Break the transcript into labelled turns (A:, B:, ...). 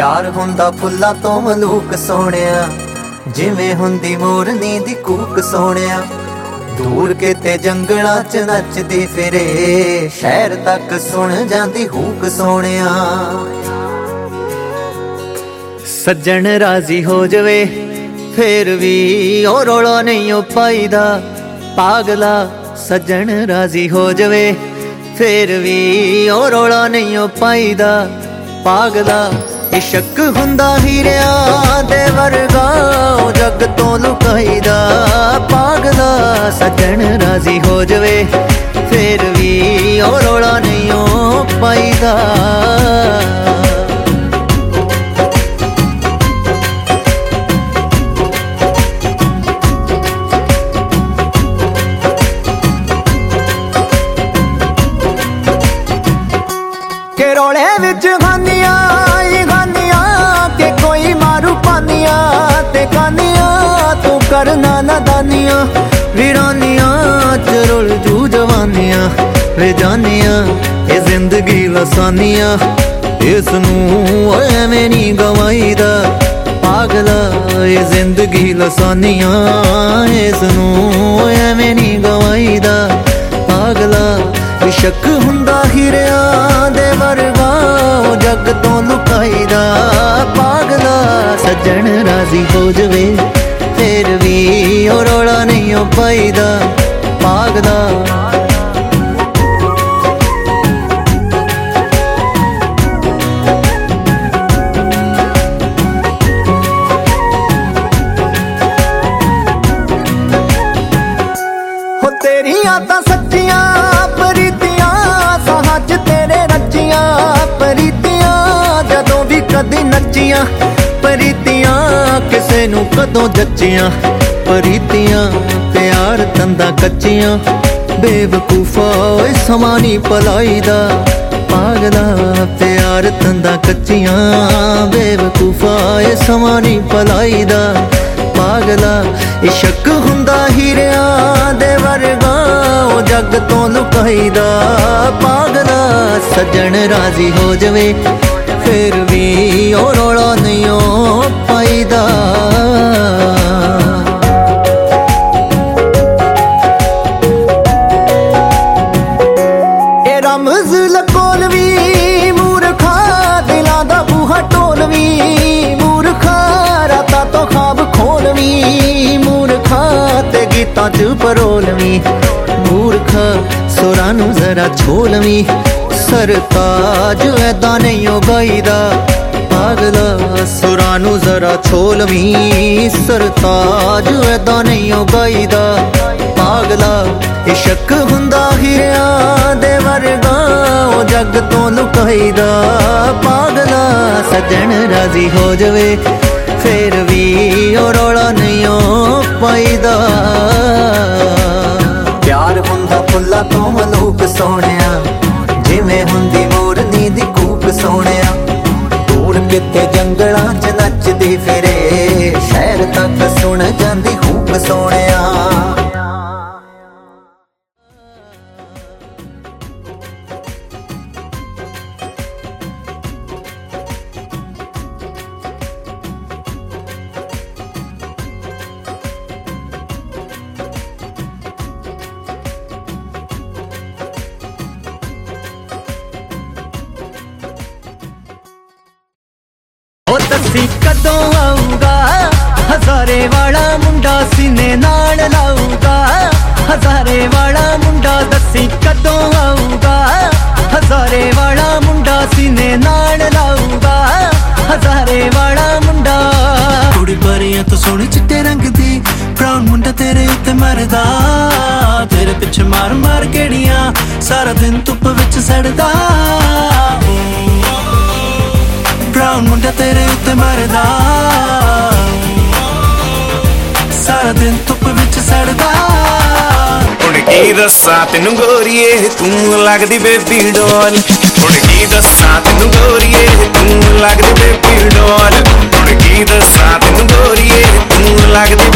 A: प्यार हुंदा फुल्लां तो मलूक सोहणिया, जिवें हुंदी मोरनी दी कूक सोहणिया। दूर किते जंगलां च नचदी फिरे, शहर तक सुन जांदी हूक सोहणिया। सज्जन राजी हो जावे फिर भी ओ रौला नहीं ओ पाईदा, पागला सज्जन राजी हो जावे फिर भी ओ रौला नहीं ओ पाईदा, पागला। इश्क हुंदा हीरियां दे वर्गा ओ जग तो लुकाईदा, पागला सज्जन राजी हो जावे फिर भी ओ रौला नहीं ओ पाईदा। के रोले विच खानियां के कोई मारू पानिया ते कानिया, तू करना नादानिया वीरानिया च रुल जू जवानिया वे जानिया। ये जिंदगी लसानिया इसनू एवें नहीं गवाईदा, पागला। ये जिंदगी लसानिया इसनू एवें नहीं गवाईदा, पागला। इश्क हुंदा हीरियां दे वर्गा ओ जग तो लुकाईदा, पागला सज्जन राजी हो जावे फिर भी ओ रौला नहीं ओ पाईदा, पागला। हो तेरियां तां सच्चियां प्रीतियां, साहां च तेरे रचियां प्रीतियां, जदों भी कदी नचियां प्रीतियां, किसे नू कदों जचियां प्रीतियां। प्यार तंदा कच्चियां बेवकूफा ओए समा नहीं भलाईदा, पागला। प्यार तंदा कच्चियां बेवकूफा ओए समा नहीं भलाईदा, पागला। इश्क हुंदा हीरियां दे वर्गा ओ जग तो लुकाईदा, पागला। सज्जन राजी हो जावे फिर भी ओ रौला नहीं ओ पाईदा। ए रमज लकोलवी मूर्खा, दिलां दा बूहा ढोलवी मूर्खा, रातां तो ख्वाब खोलवी मूर्खा, ते गीतां च परोलवी मूर्खा। सुरां नू जरा छोलवी सरताज ऐदा नहीं ओ गाईदा, पागला। सुरां नू जरा छोलवी सरताज ऐदा नहीं ओ गाईदा, पागला। इश्क हुंदा हीरियां दे वर्गा ओ जग तो लुकाईदा, पागला। सज्जन राजी हो जावे फिर भी ओ रौला नहीं ओ पाईदा। प्यार हुंदा फुल्लां तो मलूक सोहणिया, जिवें हुंदी मोरनी दी कूक सोहणिया। दूर किते जंगलां च नचदी फिरे, शहर तक सुन जांदी हूक सोहणिया। दसी कदों आऊगा हजारे वाला मुंडा, सीने नाल लाऊगा हजारे वाला मुंडा। दसी कदों आऊगा हजारे वाला मुंडा, सीने नाल लाऊगा हजारे वाला मुंडा। कुड़ी परियां तो सोहनी चिट्टे रंग दी, ब्राउन मुंडा तेरे उत्ते मरदा, तेरे पिछे मार मार गेड़ियां, सारा दिन धुप विच सड़दा। ब्राउन मुंडा तेरे उत्ते मरदा, सारा दिन धुप विच सड़दा। हुण की दस्सां तैनू गोरीए तू लगदी बेबी डॉल, हुण की दस्सां तैनू गोरीए तू लगदी बेबी डॉल, हुण की दस्सां तैनू गोरीए तू लगदी